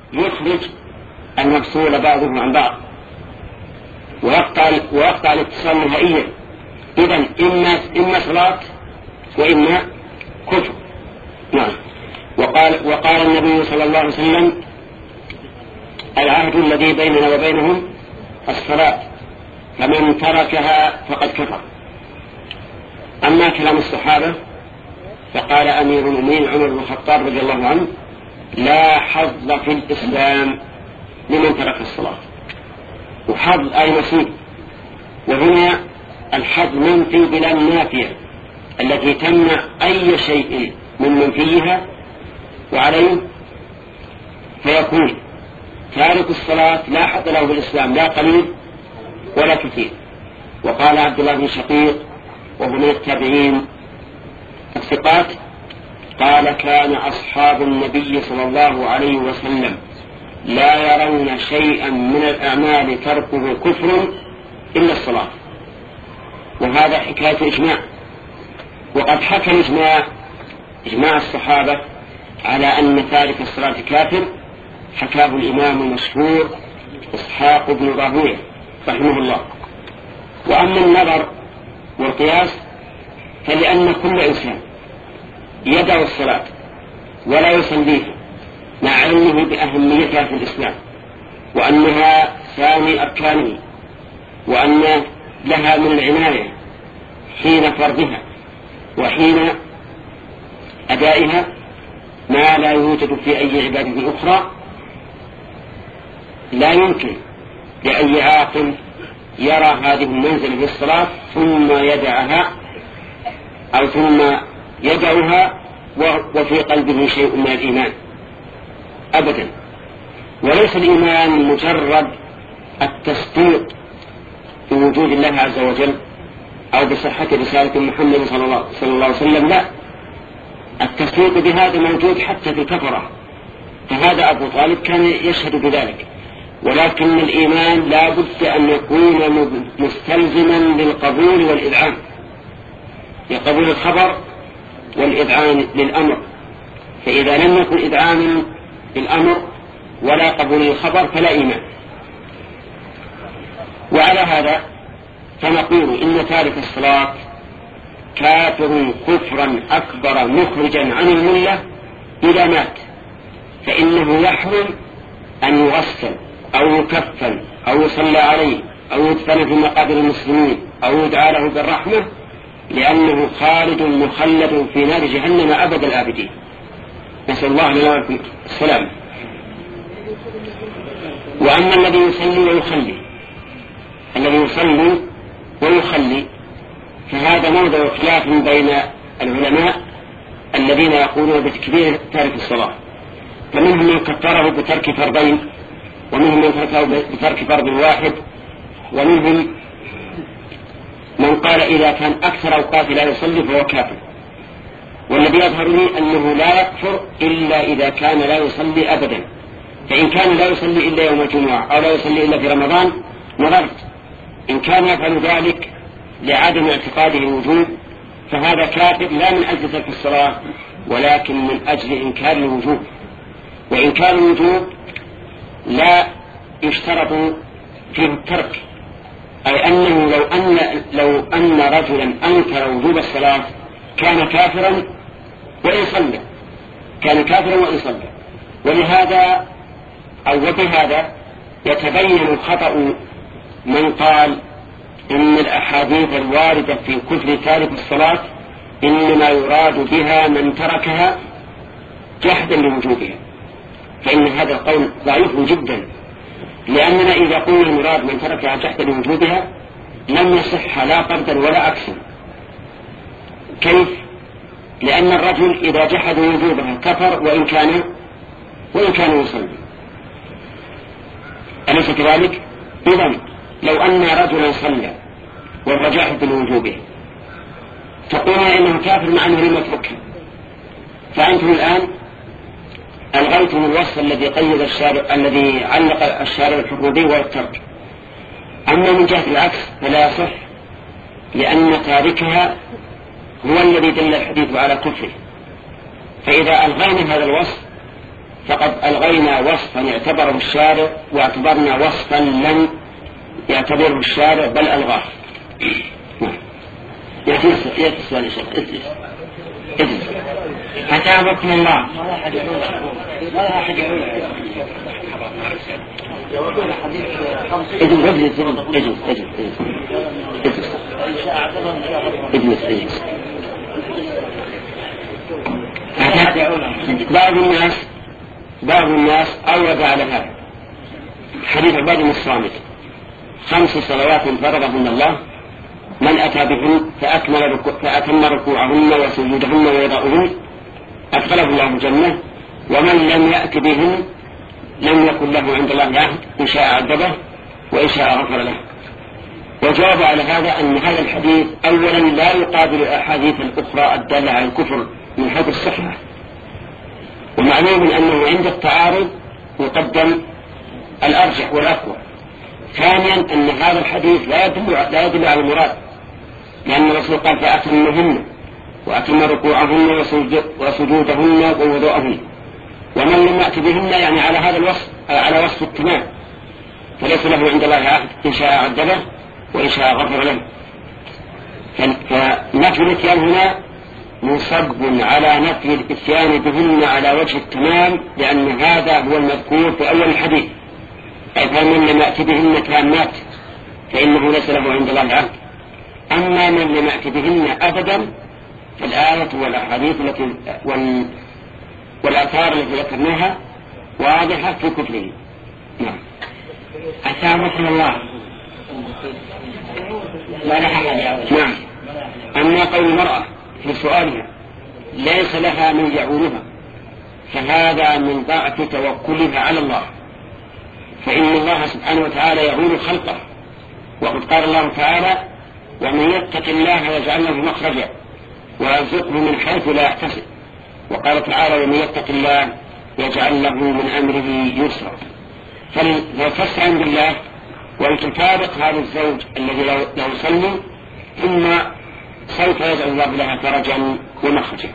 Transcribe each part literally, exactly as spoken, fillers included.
يخرج المفصول بعضه عن بعض ويقطع, ويقطع الاتصال نهائيا. إذن إما, إما صلاة وإما كفر. نعم. وقال, وقال النبي صلى الله عليه وسلم العهد الذي بيننا وبينهم الصلاة فمن تركها فقد كفر. أما كلام الصحابة فقال أمير المؤمنين عمر بن الخطاب رضي الله عنه لا حظ في الإسلام لمن ترك الصلاة. وحظ أي نصيب، وهنا الحظ منفي بلا نافية التي تمنع أي شيء من منفيها وعليه، فيكون تارك الصلاة لا حظ له بالإسلام لا قليل ولا كثير. وقال عبد الله بن شقيق وهو من التابعين الثقات قال كان أصحاب النبي صلى الله عليه وسلم لا يرون شيئا من الأعمال تركه كفر إلا الصلاة. وهذا حكاية إجماع، وقد حكى الإجماع إجماع الصحابة على أن تارك الصلاة كافر، حكاه الإمام المشهور إسحاق بن راهويه رحمه الله. وأما النظر والقياس فلأن كل إنسان يدع الصلاة ولا يصليها مع علمه بأهميتها في الإسلام وأنها ثاني أركانه وأن لها من العناية حين فرضها وحين أدائها ما لا يوجد في أي عبادة أخرى، لا يمكن لأي عاقل يرى هذه المنزلة في الصلاة ثم يدعها أو ثم يدعها وفي قلبه شيء من الإيمان أبدا. وليس الإيمان مجرد التصديق بوجود الله عز وجل أو بصحة رسالة محمد صلى الله عليه وسلم، لا، التصديق بهذا موجود حتى في الكفرة، فهذا أبو طالب كان يشهد بذلك. ولكن الإيمان لا بد أن يكون مستلزما للقبول والإذعان، لقبول الخبر والإذعان للأمر. فإذا لم يكن إذعان للأمر ولا قبول الخبر فلا إيمان. وعلى هذا فنقول إن تارك الصلاة كافر كفرا أكبر مخرجا عن الملة إذا مات، فإنه يحرم أن يغسل أو يكفن أو يصلى عليه أو يدفن في مقابر المسلمين أو يدعى له بالرحمة، لأنه خالد مخلد في نار جهنم أبد الآبدين. نسأل الله لنا ولكم السلام. وأما الذي يصلي ويخلي الذي يصلي ويخلي فهذا موضع خلاف بين العلماء الذين يقولون بتكبير تارك الصلاة، فمنهم من كفره بترك فرضين، ومنهم من كفره بترك فرض واحد، ومنهم من قال إذا كان أكثر أوقات لا يصلي فهو كافر. والذي يظهر لي أنه لا يكفر إلا إذا كان لا يصلي أبدا، فإن كان لا يصلي إلا يوم الجمعة أو لا يصلي إلا في رمضان نظرت، إن كان يفعل ذلك لعدم اعتقاده الوجوب فهذا كافر لا من أجل ترك الصلاة ولكن من أجل إنكار الوجوب. وإنكار الوجوب لا يشترط فيه الترك، أي أنه لو أن, لو أن رجلا أنكر وجوب الصلاة كان كافرا وإن صلى، كان كافرا وإن صلى. ولهذا أو وبهذا يتبين خطأ من قال إن الأحاديث الواردة في كفر تارك الصلاة إنما يراد بها من تركها جحدا لوجوبها، فإن هذا القول ضعيف جدا، لأننا إذا قلنا المراد من تركها جحدا لوجوبها لم يصح لا فردا ولا عكسا. كيف؟ لأن الرجل إذا جحد وجوبها كفر وإن كان وإن كان يصلي، أليس كذلك؟ إذن لو أن رجلا صلى وهو جاحد لوجوبه تقولون إنه كافر مع أنه لم يتركه، فأنتم الآن ألغيتم الوصف الذي قيد الشارع الذي علق الشارع الحكم به والترك. أما من جهة العكس فلا يصح، لأن تاركها هو الذي دل الحديث على كفره. فإذا ألغينا هذا الوصف فقد ألغينا وصفا يعتبره الشارع واعتبرنا وصفا لم يعتبره الشارع بل ألغاه. يأتي السؤال يا شيخ اجلس اجلس أتابكم الله. ولا أحد يقول اجلس اجلس اجلس اجلس اجلس اجلس بعض الناس بعض الناس أورد على هذا حديث عبادة بن الصامت: خمس صلوات فرضهن الله من أتى بهن فأكمل ركوع فأتم ركوعهن وسجودهن ويضعهن أدخله الله الجنة، ومن لم يأت بهن لم يكن له عند الله عهد، إن شاء عذبه وإن شاء غفر له. وجواب على هذا أن هذا الحديث أولا لا يقابل الأحاديث الأخرى الدالة على الكفر من حيث الصحة، ومعلوم أنه عند التعارض يقدم الأرجح والأقوى. ثانيا أن هذا الحديث لا يدل لا يدل على المراد، لأن الرسول قال فأتمهن وأتم ركوعهن وسجودهن ووضوءهن، ومن لم يأت بهن يعني على هذا الوصف على وصف التمام، فليس له عند الله عهد، إن شاء عذبه وإن شاء غفر له. فنفي الإتيان هنا منصب على نفي الإتيان بهن على وجه التمام، لأن هذا هو المذكور في أول الحديث، أي فمن لم يأت بهن تامات فإنه ليس له عند الله عهد. أما من لم يأت بهن أبدا فالآية والأحاديث التي والآثار التي ذكرناها واضحة في كفره. نعم. أثابكم الله. نعم. أما قول المرأة في سؤالها ليس لها من يعولها فهذا من ضعف توكلها على الله، فإن الله سبحانه وتعالى يعول خلقه، وقد قال الله تعالى: ومن يتق الله يجعل له مخرجا ويرزقه من حيث لا يحتسب. وقال تعالى: ومن يتق الله يجعل له من أمره يسرا. فلتستعن بالله ولتفارق هذا الزوج الذي لا يصلي، ثم سوف يجعل الله لها فرجا ومخرجا.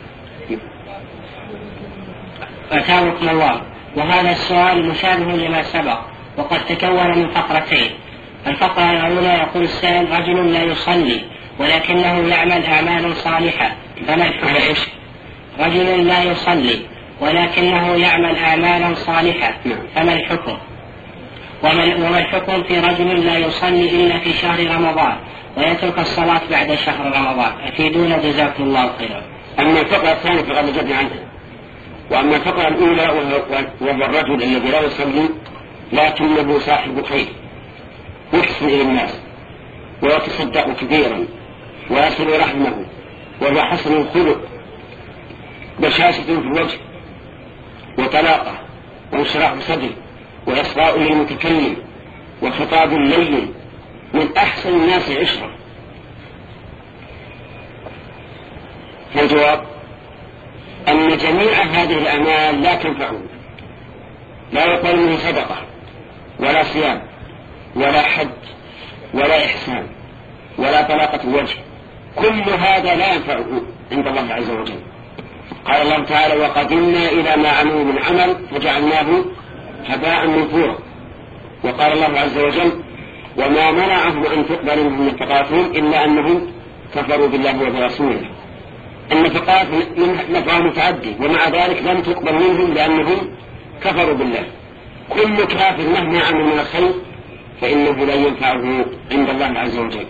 أتابكم الله. وهذا السؤال مشابه لما سبق، وقد تكون من فقرتين. الفقرة الأولى يقول السائل: رجل لا يصلي ولكنه يعمل أعمال صالحة، فما الحكم؟ رجل لا يصلي ولكنه يعمل أعمالا صالحة، فما الحكم؟ وما الحكم في رجل لا يصلي إلا في شهر رمضان ويترك الصلاة بعد شهر رمضان؟ أفيدونا جزاكم الله خيرا. أما الفقرة الثانية فقد جبنا عنها. وأما الفقرة الأولى وهو الرجل الذي لا يصلي لكنه صاحب خير، يحسن إلى الناس ويتصدق كثيرا ويصل رحمه وهو حسن الخلق، بشاشة في الوجه وطلاقة وانشراح صدر وإصغاء للمتكلم وخطاب لين، من أحسن الناس عشرة. فالجواب أن جميع هذه الأعمال لا تنفعه، لا يقبل منه صدقة ولا صيام ولا حج ولا إحسان ولا طلاقة الوجه، كل هذا لا ينفعه عند الله عز وجل. قال الله تعالى: وقدمنا إلى ما عملوا من عمل فجعلناه هباء منثورا. وقال الله عز وجل: وما منعهم أن تقبل منهم نفقاتهم إلا أنهم كفروا بالله وبرسوله. النفقات نفعها متعدي، ومع ذلك لم تقبل منهم لأنهم كفروا بالله. كل كافر مهما عمل من الخير فإنه لا ينفعه عند الله عز وجل.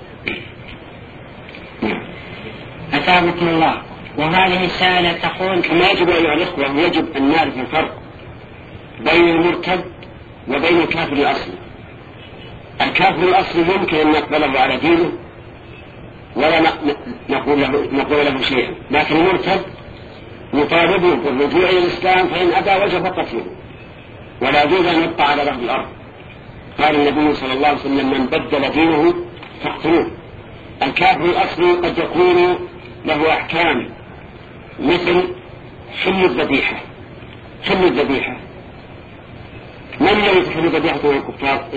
أثابكم الله. وهذه السائلة تقول: كما يجب أيها الإخوة يجب أن نعرف الفرق بين المرتد وبين الكافر الأصلي. الكافر الأصلي يمكن أن نقبله على دينه ولا نقول له, نقول له شيئا، لكن المرتد نطالبه بالرجوع إلى الإسلام، فإن أبى وجب قتله ولا يجوز أن يبقى على ظهر الأرض. قال النبي صلى الله عليه وسلم: من بدل دينه فاقتلوه. الكافر الأصلي قد يكون له أحكام مثل حل الذبيحة. حل الذبيحة من الذي تحل ذبيحته الكفار؟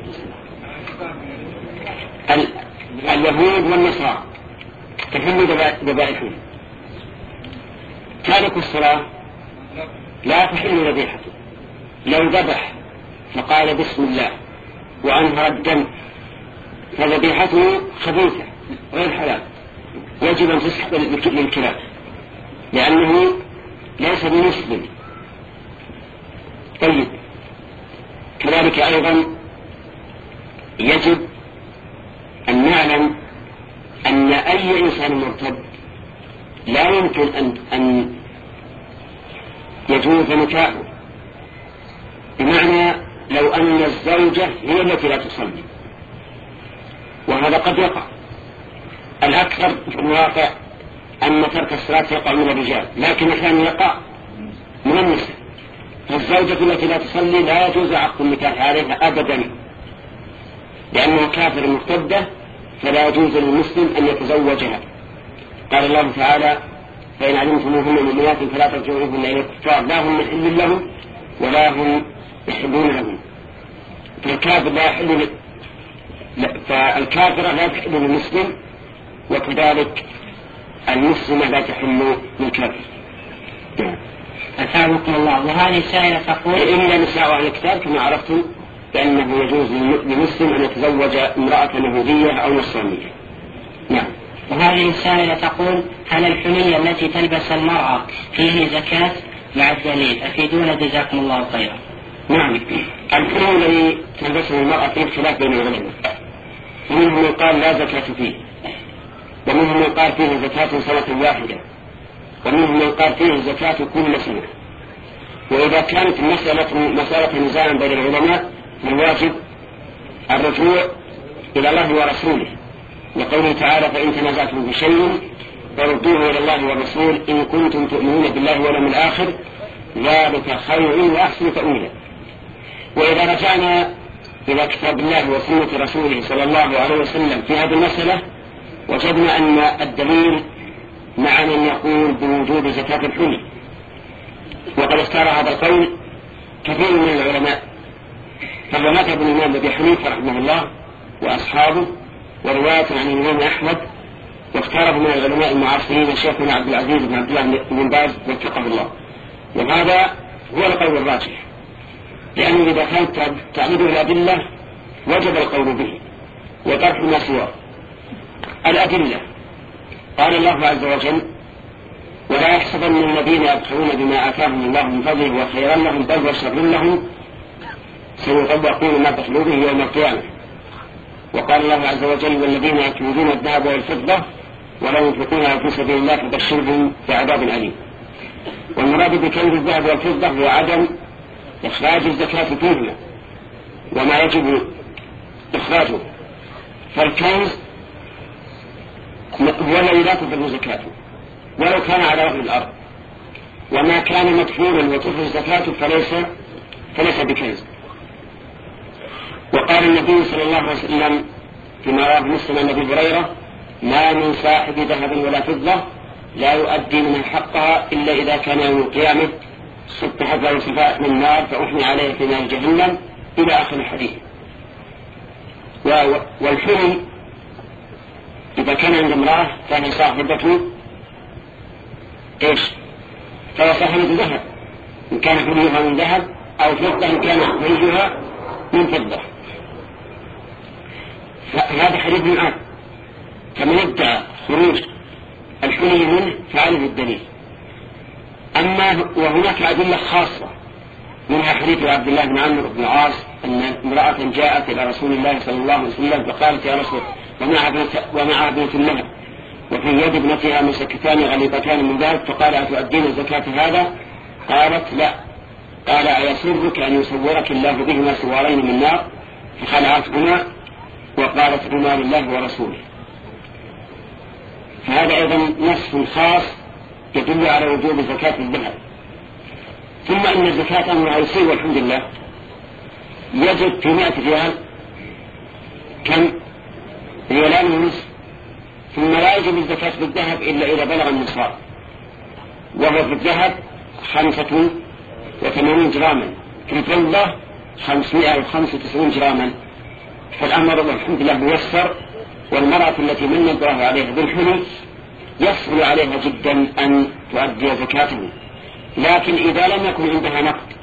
اليهود والنصارى تحل ذبائحهم. تارك الصلاة لا تحل ذبيحته. لو ذبح فقال بسم الله وأنهر الدم فذبيحته خبيثة غير حلال، يجب أن تسحب للكلاب لأنه ليس بمسلم. طيب كذلك أيضا يجب أن نعلم أن أي إنسان مرتد لا يمكن أن, أن يجوز نكاحه، بمعنى لو أن الزوجة هي التي لا تصلي، وهذا قد يقع. الأكثر في الواقع أن ترك الصلاة يقع من الرجال، لكن أحيانا يقع من النساء. فالزوجة التي لا تصلي لا يجوز عقد النكاح عليها أبدا، لأنها كافر مرتدة، فلا يجوز للمسلم أن يتزوجها. قال الله تعالى فإن علمتموهن مؤمنات فلا ترجعوهن إلى الكفار لا هم يحل لهم ولا هم يحلون لهم. فالكافر لا يحل لا فالكافرة لا تحل للمسلم، وكذلك المسلمة لا تحل للكافر. أثابكم الله. وهذه السائلة تقول إلا نساء أهل الكتاب كما عرفتم بأنه يجوز للمسلم أن يتزوج امرأة يهودية أو نصرانية. نعم. وهذه السائلة تقول هل الحلي التي تلبس المرأة فيه زكاة مع الدليل؟ أفيدونا جزاكم الله خيرا. نعم، الحلي الذي تلبسه المرأة فيه خلاف بين العلماء، ومنهم من قال لا زكاة فيه، ومنهم من قال فيه زكاة سنة واحدة، ومنهم من قال فيه زكاة كل سنة. وإذا كانت المسألة مسألة نزاع بين العلماء فالواجب الرجوع إلى الله ورسوله، لقوله تعالى فإن تنازعتم في شيء فردوه إلى الله والرسول إن كنتم تؤمنون بالله واليوم الآخر ذلك خير وأحسن تأويلا. وإذا رجعنا إلى كتاب الله وسنة رسوله صلى الله عليه وسلم في هذه المسألة وجدنا أن الدليل مع من يقول بوجوب زكاة الحلي، وقد اختار هذا القول كثير من العلماء، فهو مذهب الإمام أبي حنيفة رحمه الله وأصحابه، ورواية عن الإمام أحمد، واختاره من العلماء المعاصرين شيخنا عبد العزيز بن عبد الله بن باز وفقه الله. وهذا هو القول الراجح، لأنه إذا كان تعريض الأدلة وجب القول به وترك ما سواه. الأدلة قال الله عز وجل ولا يحسبن الذين يبخلون بما آتاهم الله من فضله وخيرا لهم بل وشر لهم سيطبقون ما بخلوا به يوم القيامة. وقال الله عز وجل والذين يكنزون الذهب والفضة ولا ينفقونها في سبيل الله فبشرهم بعذاب أليم. والمراد بكنز الذهب والفضة هو عدم إخراج الزكاة فيهما وما يجب إخراجه. فالكنز هو الذي لا تفرض زكاته ولو كان على وجه الأرض، وما كان مدفونا وتفرض زكاته فليس فليس بكنز. وقال النبي صلى الله عليه وسلم فيما رواه مسلم عن أبي هريرة ما من صاحب ذهب ولا فضة لا يؤدي منها حقها إلا إذا كان يوم القيامة سطحت له صفاء من النار فأحمي عليه في نار جهنم إلى آخر الحديث. والحلي إذا كان عند امرأة فهي صاحبته إيش؟ فهي صاحبة ذهب إن كان حليها من ذهب، أو فضة إن كان حليها من فضة. فهذا حديث من عام، فمن ادعى خروج الحلي منه فعله الدليل. أما وهناك أدلة خاصة منها حديث عبد الله بن عمرو بن العاص أن امرأة جاءت إلى رسول الله صلى الله عليه وسلم فقالت يا رسول ومعها بنت لها وفي يد ابنتها مسكتان غليظتان من ذهب فقال أتؤدين الزكاة هذا؟ قالت لا. قال أيسرك أن يصورك الله بهما سوارين من نار؟ فخلعتهما وقالت هما لله ورسوله. فهذا أيضا نص خاص يدل على وجوب زكاة الذهب. ثم أن الزكاة أمرها يسير والحمد لله، يجب في مئة ريال كم؟ ريالان ونصف. ثم لا يجب الزكاة بالذهب إلا إذا بلغ النصاب، وهو في الذهب خمسة وثمانين جراما، في الفضة خمسمائة وخمسة وتسعين جراما. فالأمر والحمد لله ميسر، والمرأة التي من الله عليها بالحلي يسهل عليها جدا أن تؤدي زكاته، لكن إذا لم يكن عندها نقد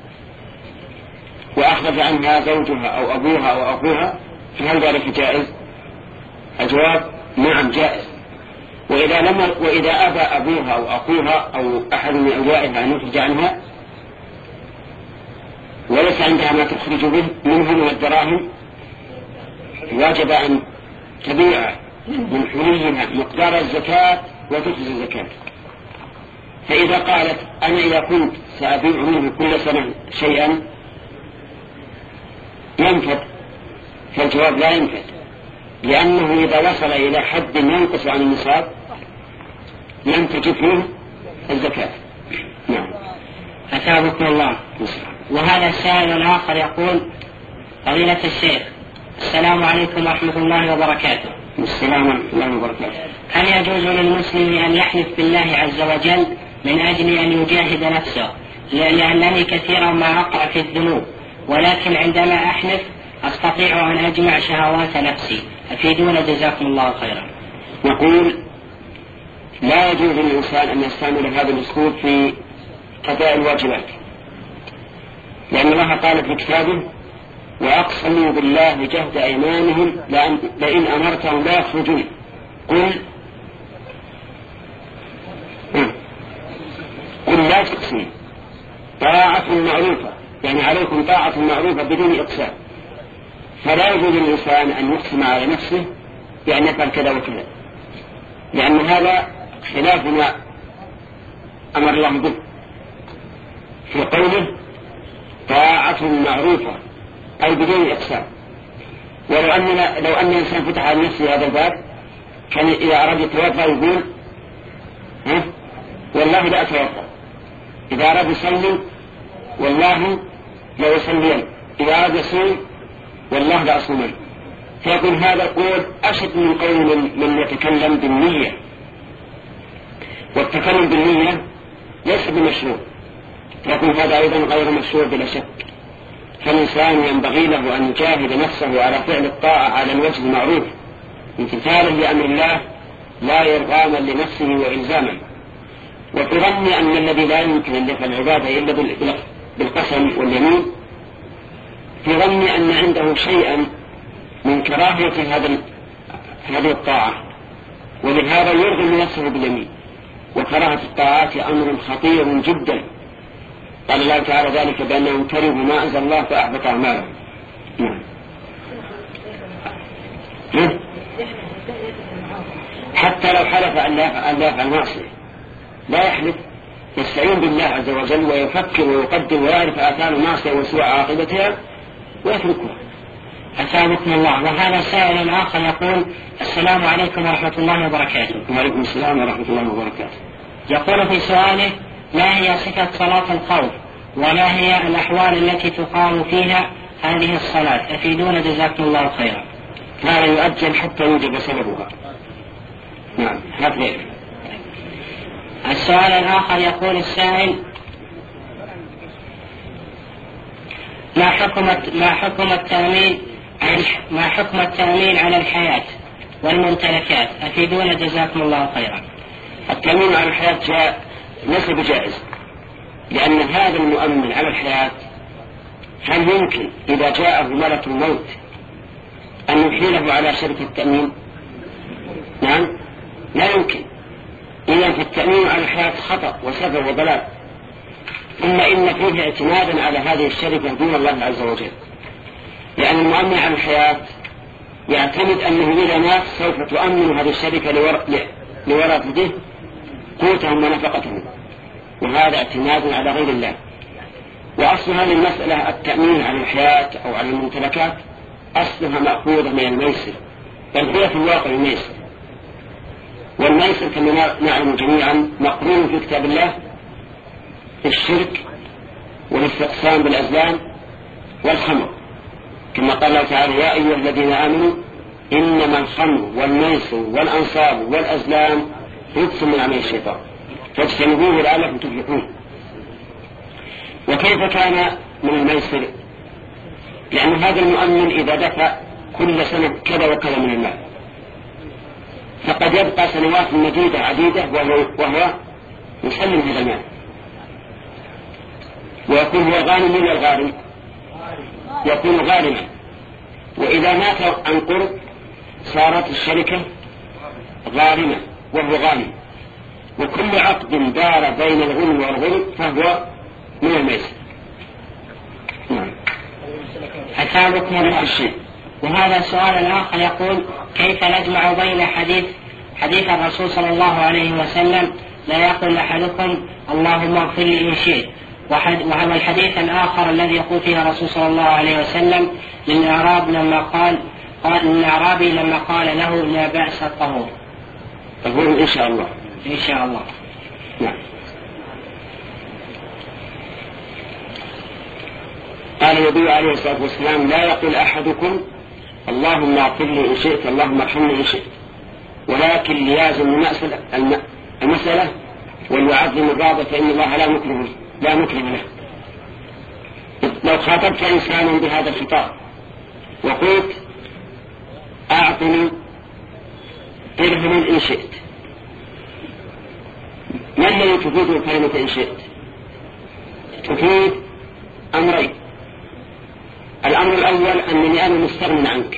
وأخرج عنها زوجها أو أبوها أو أخوها فهل ذلك جائز؟ الجواب نعم جائز. وإذا, لم وإذا أبى أبوها أو أخوها أو أحد من أوليائها أن يخرج عنها وليس عندها ما تخرج به منه من الدراهم واجب أن تبيع من حليها مقدار الزكاة وتخرج الزكاة. فإذا قالت أنا إذا كنت سأبيع منه كل سنة شيئا ينفد، فالجواب لا ينفد، لأنه إذا وصل إلى حد ينقص عن النصاب لم تجب فيه الزكاة. نعم. أثابكم الله. وهذا السائل الآخر يقول: فضيلة الشيخ، السلام عليكم ورحمة الله وبركاته. السلام ورحمة الله وبركاته. هل يجوز للمسلم أن يحلف بالله عز وجل من أجل أن يجاهد نفسه؟ لأنني كثيرا ما أقع في الذنوب، ولكن عندما أحلف أستطيع أن أجمع شهوات نفسي، أفيدونا جزاكم الله خيرا. نقول لا يجوز للإنسان أن يستعمل هذا الأسلوب في قضاء الواجبات، لأن الله قال في كتابه: وأقسموا بالله جهد أيمانهم لئن أمرتهم لا يخرجون. قل قل لا تقسموا، طاعة معروفة، يعني عليكم طاعة معروفة بدون إقسام. فلا يجوز للإنسان أن يقسم على نفسه بأن يفعل كذا وكذا، لأن هذا خلاف ما أمر الله به في قوله طاعة معروفة أي بدون إقسام. ولو أننا لو أن الإنسان فتح على نفسه هذا الباب كان إذا أراد يتوضأ يقول ها والله لا أتوضأ، إذا أراد يصلي والله لا يصلين، إذا أراد يصوم والله لا أصومن. فيكون هذا القول أشد من قول من, من يتكلم بالنية، والتكلم بالنية ليس بمشروع، فيكون هذا أيضا غير مشروع بلا شك. فالإنسان ينبغي له أن يجاهد نفسه على فعل الطاعة على الوجه المعروف امتثالا لأمر الله لا إرغاما لنفسه وإلزاما. وفي ظن أن الذي لا يمكن أن يفعل العبادة إلا بالقسم واليمين، في ظن أن عنده شيئا من كراهية هذا هذه الطاعة، ولهذا يرغم نفسه باليمين. وكراهة الطاعات أمر خطير جدا، قال الله تعالى ذلك بأنهم كرهوا ما أنزل الله فأحبط أعمالهم. حتى لو حلف أن لا يفعل معصية لا يحلف، يستعين بالله عز وجل ويفكر ويقدر ويعرف آثار المعصية وسوء عاقبتها ويتركها. أثابكم الله. وهذا سائل آخر يقول: السلام عليكم ورحمة الله وبركاته. وعليكم السلام ورحمة الله وبركاته. يقول في سؤاله: ما هي صفة صلاة الخوف؟ وما هي الأحوال التي تقام فيها هذه الصلاة؟ أفيدونا جزاكم الله خيرا. هذا يؤجل حتى يوجد سببها. نعم هذا. السؤال الآخر يقول السائل: ما حكم ما حكم التأمين ما حكم التأمين على الحياة والممتلكات؟ أفيدونا جزاكم الله خيرا. التأمين على الحياة جاء ليس بجائز، لأن هذا المؤمن على الحياة هل يمكن إذا جاءه ملك الموت أن يحيله على شركة التأمين؟ نعم لا يمكن. إذا فالتأمين على الحياة خطأ وسفه وضلال، ثم إن فيه اعتمادا على هذه الشركة دون الله عز وجل، لأن المؤمن على الحياة يعتمد أنه إذا مات سوف تؤمن هذه الشركة لورثته قوتهم ونفقتهم، وهذا اعتماد على غير الله. وأصل هذه المسألة التأمين على الحياة أو على الممتلكات أصلها مأخوذة من الميسر، بل هي في الواقع الميسر. والميسر كما نعلم جميعا مقرون في كتاب الله في الشرك والاستقسام بالأزلام والخمر، كما قال الله تعالى: يا أيها الذين آمنوا إنما الخمر والميسر والأنصاب والأزلام رجس من عمل الشيطان فاجتنبوه لعلكم تفلحون. وكيف كان من الميسر؟ لأن هذا المؤمن إذا دفع كل سنة كذا وكذا من المال فقد يبقى سنوات مديدة عديدة وهو, وهو يسلم هذا المال، ويكون هو غانم ولا الغارم؟ يكون غارما. وإذا مات عن قرب صارت الشركة غارمة وهو غانم. وكل عقد دار بين الغنم والغرب فهو من الميسر. أتابكم الله الشيء. وهذا سؤال آخر يقول: كيف نجمع بين حديث حديث الرسول صلى الله عليه وسلم لا يقول أحدكم اللهم اغفر لي إن شئت، وهذا الحديث الآخر الذي يقول فيه الرسول صلى الله عليه وسلم للأعراب لما قال قال للأعرابي لما قال له لا بأس الطهور؟ طهور إن شاء الله. إن شاء الله. نعم. قال النبي عليه الصلاة والسلام: لا يقول أحدكم اللهم اغفر لي إن شئت اللهم ارحمني إن شئت، ولكن ليازم المسألة وليعظم الرابط، فإن الله لا مكره لا مكره له. لو خاطبت إنسانا بهذا الخطاب وقلت أعطني درهما إن شئت، ما الذي تفيد كلمة إن شئت؟ تفيد أمرين: الأمر الأول أنني أنا مستغن عنك،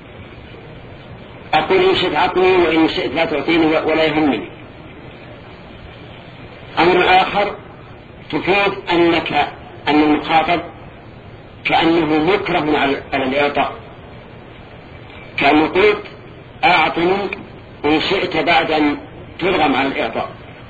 أقول إن شئت أعطني وإن شئت لا تعطيني ولا يهمني. أمر آخر تفيد أنك أن المخاطب كأنه مكره على الإعطاء، كأنه قلت أعطني إن شئت بعد أن ترغم على الإعطاء.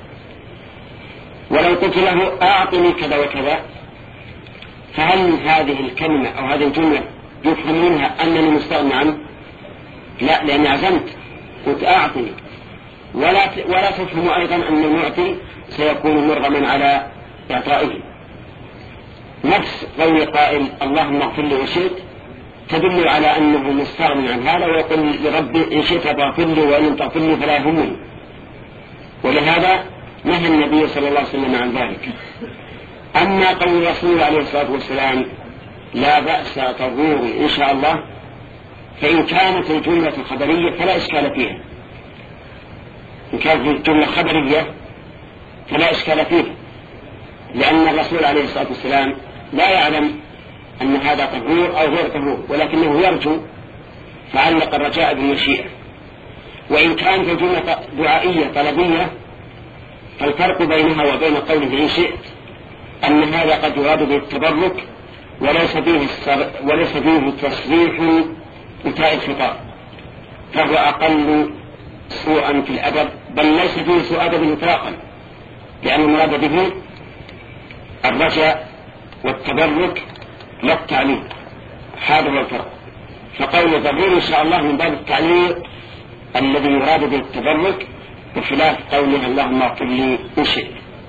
ولو قلت له أعطني كذا وكذا، فهل هذه الكلمة أو هذه الجملة يفهم منها أنني مستغني عنه؟ لا، لأني عزمت قلت أعطني. ولا ولا تفهم أيضا أن المعطي سيكون مرغما على إعطائه. نفس قول قائل اللهم اغفر لي إن شئت تدل على أنه مستغني عن هذا، ويقول لربي إن شئت فاغفر لي وإن لم تغفر لي فلا يهمني. ولهذا نهى النبي صلى الله عليه وسلم عن ذلك. أما قول الرسول عليه الصلاة والسلام لا بأس طهور إن شاء الله، فإن كانت الجملة خبرية فلا إشكال فيها. إن كانت الجملة خبرية فلا إشكال فيها، لأن الرسول عليه الصلاة والسلام لا يعلم أن هذا طهور أو غير طهور، ولكنه يرجو فعلق الرجاء بالمشيئة. وإن كانت الجملة دعائية طلبية فالفرق بينها وبين قوله إن شئت أن هذا قد يراد بالتبرك وليس فيه وليس فيه تصريح بتاء الخطاب، فهو أقل سوءا في الأدب، بل ليس فيه سوء أدب إطلاقا، لأن المراد به الرجاء والتبرك لا التعليق. هذا هو الفرق. فقول ضروري إن شاء الله من باب التعليق الذي يراد به التبرك، بخلاف قوله اللهم اغفر لي إن شئت.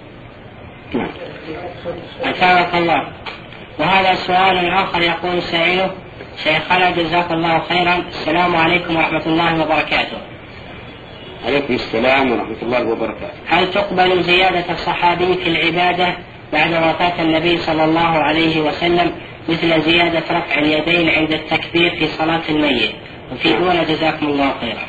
أثابك الله. وهذا السؤال الآخر يقول سائله: شيخنا جزاك الله خيرا، السلام عليكم ورحمة الله وبركاته. عليكم السلام ورحمة الله وبركاته. هل تقبل زيادة الصحابي في العبادة بعد وفاة النبي صلى الله عليه وسلم مثل زيادة رفع اليدين عند التكبير في صلاة الميت؟ وفيدونا جزاكم الله خيرا.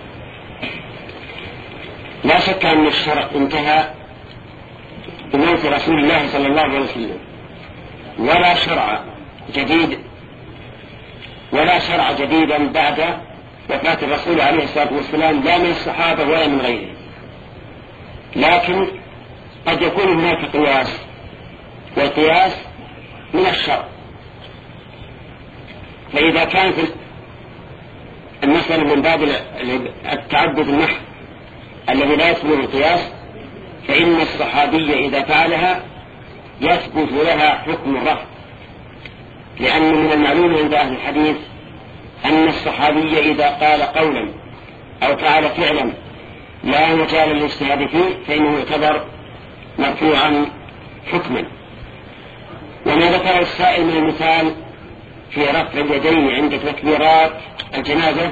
لا شك أن الشرع انتهى بموت رسول الله صلى الله عليه وسلم، ولا شرع جديد ولا شرع جديدا بعد وفاة الرسول عليه الصلاة والسلام، لا من الصحابة ولا من غيره. لكن قد يكون هناك قياس، والقياس من الشرع. فإذا كانت المسألة من باب التعبد المحض الذي لا يثبت القياس، فإن الصحابية إذا فعلها يثبت لها حكم الرفع، لأن من المعلوم عند أهل الحديث أن الصحابي إذا قال قولا أو فعل فعلا لا مجال للاجتهاد فيه فإنه يعتبر مرفوعا حكما. وما ذكر السائل من المثال في رفع اليدين عند تكبيرات الجنازة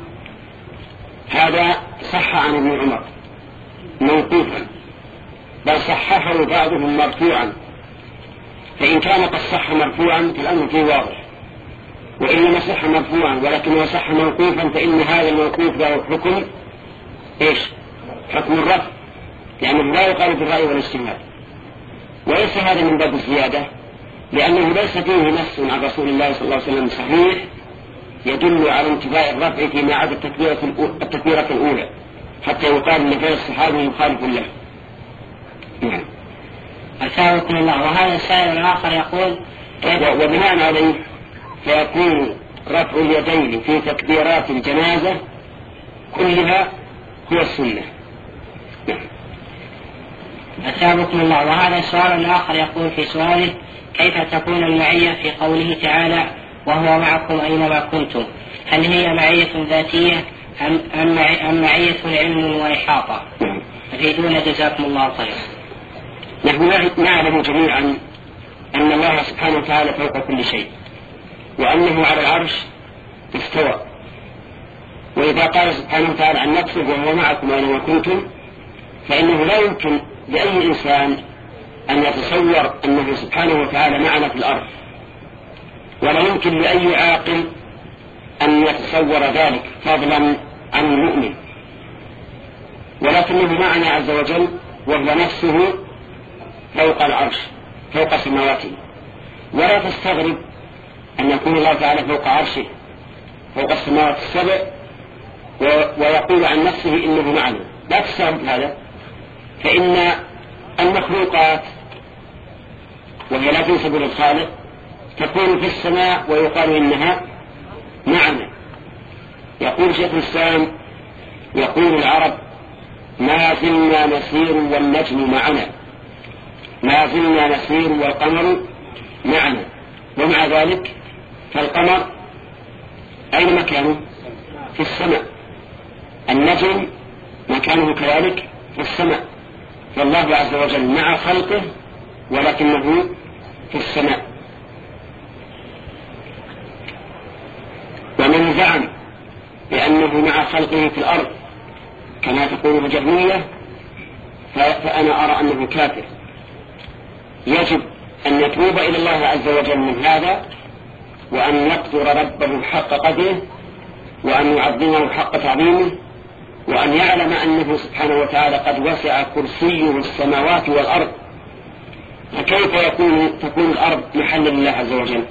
هذا صح عن ابن عمر موقوفا، بل صححه بعضهم مرفوعا. فإن كان قد صح مرفوعا فالأمر فيه واضح، وإن لم صح مرفوعا ولكنه صح موقوفا فإن هذا الموقوف له حكم إيش؟ حكم الرفع، لأنه لا يقال بالرأي والاجتهاد. وليس هذا من باب الزيادة، لأنه ليس فيه نص عن رسول الله صلى الله عليه وسلم صحيح يدل على انتفاء الرفع فيما عدا التكبيرة الأولى حتى يقال أن غير الصحابة يخالف له. نعم. أثابكم الله. وهذا السائل الآخر يقول وبناء عليه فيكون رفع اليدين في تكبيرات الجنازة كلها هو السنة. نعم. أثابكم الله. وهذا السؤال الآخر يقول في سؤاله: كيف تكون المعية في قوله تعالى وهو معكم أينما كنتم؟ هل هي معية ذاتية أم, أم, أم معية علم وإحاطة؟ أفيدونا جزاكم الله خيرا. نحن نعلم جميعا أن الله سبحانه وتعالى فوق كل شيء، وأنه على العرش استوى. وإذا قال سبحانه وتعالى عن نفسه وهو معكم أينما كنتم، فإنه لا يمكن لأي إنسان أن يتصور أنه سبحانه وتعالى معنا في الأرض، ولا يمكن لأي عاقل أن يتصور ذلك فضلا عن المؤمن، ولكنه معنا عز وجل وهو نفسه فوق العرش فوق سماواته. ولا تستغرب أن يكون الله تعالى فوق عرشه فوق السماوات السبع ويقول عن نفسه إنه معنا، لا تستغرب هذا، فإن المخلوقات وهي لا تنسب للخالق تكون في السماء ويقال إنها معنا. يقول شيخ الإسلام يقول العرب: ما زلنا نسير والنجم معنا، ما زلنا نسير والقمر معنا. ومع ذلك فالقمر أين مكانه؟ في السماء. النجم مكانه كذلك في السماء. فالله عز وجل مع خلقه ولكنه في السماء. ومن زعم بأنه مع خلقه في الأرض كما تقول الجهمية فأنا أرى أنه كافر. يجب أن يتوب إلى الله عز وجل من هذا، وأن يقدر ربه حق قدره، وأن يعظمه حق تعظيمه، وأن يعلم أنه سبحانه وتعالى قد وسع كرسيه السماوات والأرض، فكيف يكون تكون الأرض محل لله عز وجل؟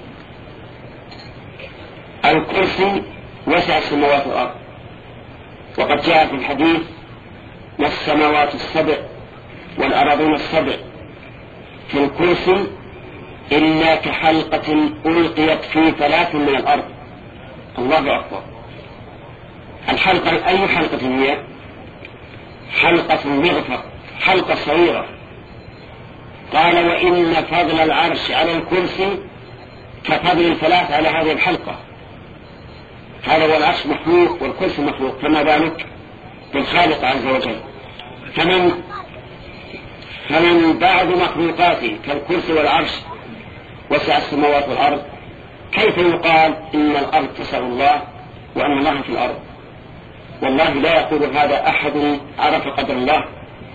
الكرسي وسع السماوات والأرض، وقد جاء في الحديث: ما السماوات السبع والأراضون السبع في الكرسي إلا كحلقة ألقيت في ثلاث من الأرض. الله أكبر. الحلقة أي حلقة هي؟ حلقة مغفر، حلقة صغيرة. قال: وإن فضل العرش على الكرسي كفضل الفلاة على هذه الحلقة. هذا هو العرش مخلوق والكرسي مخلوق، فما بالك بالخالق عز وجل؟ فمن فمن بعض مخلوقاته كالكرسي والعرش وسع السماوات والأرض، كيف يقال إن الأرض تسع الله وأن الله في الأرض؟ والله لا يقول هذا أحد عرف قدر الله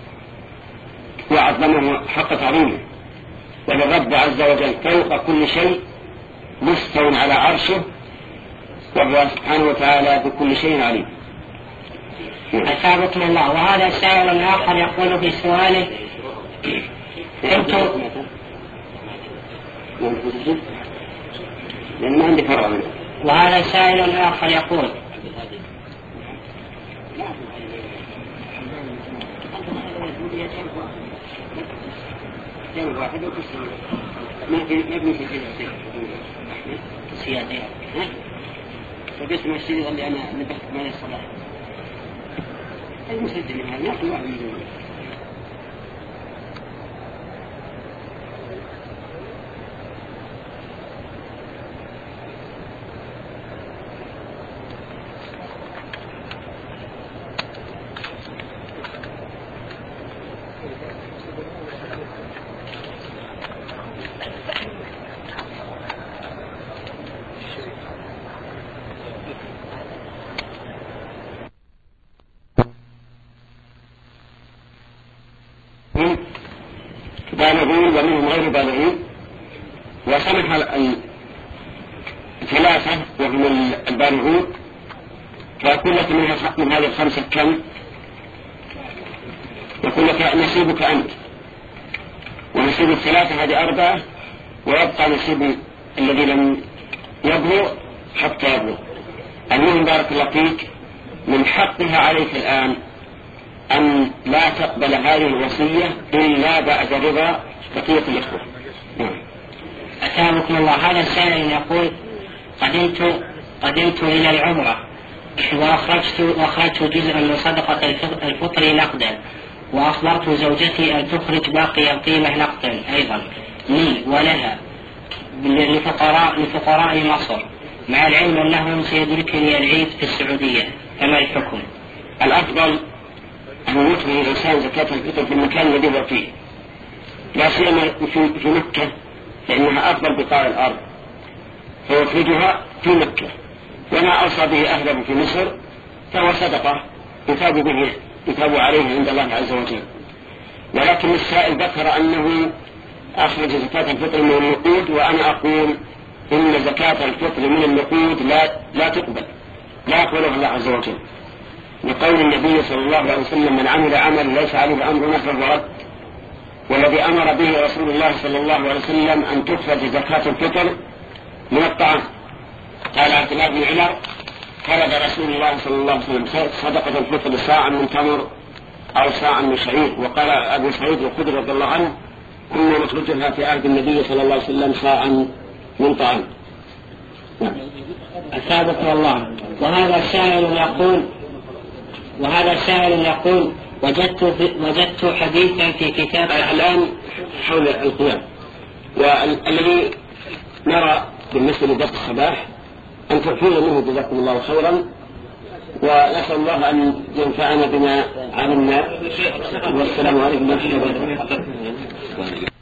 وعظمه حق تعظيمه. والرب عز وجل فوق كل شيء مستو على عرشه، وهو سبحانه وتعالى بكل شيء عليم. أثابكم الله. وهذا سائل آخر يقول في سؤاله: أنتم لأن ما عندي فرع منه. وهذا سائل آخر يقول: ما في ما في سيادة فباسم الشيء اللي أنا نبهت مالي الصلاة المسجل من هذا ما في واحد من دونه. بالغين ومنهم غير بالغين، وسمح الثلاثة وهم البالغون فيكون لك من هذه الخمسة كم؟ يقول لك نصيبك أنت. ونصيب الثلاثة هذه أربعة، ويبقى نصيب الذي لم يبلغ حتى يبلغ. المهم بارك الله فيك، من حقها عليك الآن أن لا تقبل هذه الوصية إلا بعد رضا بقية الإخوة. أثابكم الله. هذا السائل يقول: قدمت قدمت إلى العمرة وأخرجت وأخرجت جزءا من صدقة الفطر نقدا، وأخبرت زوجتي أن تخرج باقي القيمة نقدا أيضا لي ولها لفقراء لفقراء مصر، مع العلم أنهم سيدركني العيد في السعودية، فما الحكم؟ الأفضل أن يخرج الإنسان زكاة الفطر في المكان الذي هو فيه، لا سيما في مكة لأنها أفضل بقاع الأرض، فيخرجها في مكة. وما أوصى به أهله في مصر فهو صدقة يثاب به يثاب عليه عند الله عز وجل. ولكن السائل ذكر أنه أخرج زكاة الفطر من النقود، وأنا أقول إن زكاة الفطر من النقود لا لا تقبل، لا يقبلها الله عز وجل، لقول النبي صلى الله عليه وسلم: من عمل عمل ليس عليه أمرنا فهو رد. والذي أمر به رسول الله صلى الله عليه وسلم أن تخرج زكاة الفطر من الطعام. قال عبد الله بن عمر: فرض رسول الله صلى الله عليه وسلم صدقة الفطر صاعا من تمر أو صاعا من شعير. وقال أبو سعيد الخدري رضي الله عنه: كنا نخرجها في عهد النبي صلى الله عليه وسلم صاعا من طعام. أثابك الله. وهذا السائل يقول وهذا السائل يقول وجدت وجدت حديثا في كتاب الآن حول القيام، والذي نرى بالنسبة لدرس الصباح أن تكفينا منه جزاكم الله خيرا، ونسأل الله أن ينفعنا بما علمنا، والسلام عليكم ورحمة الله وبركاته.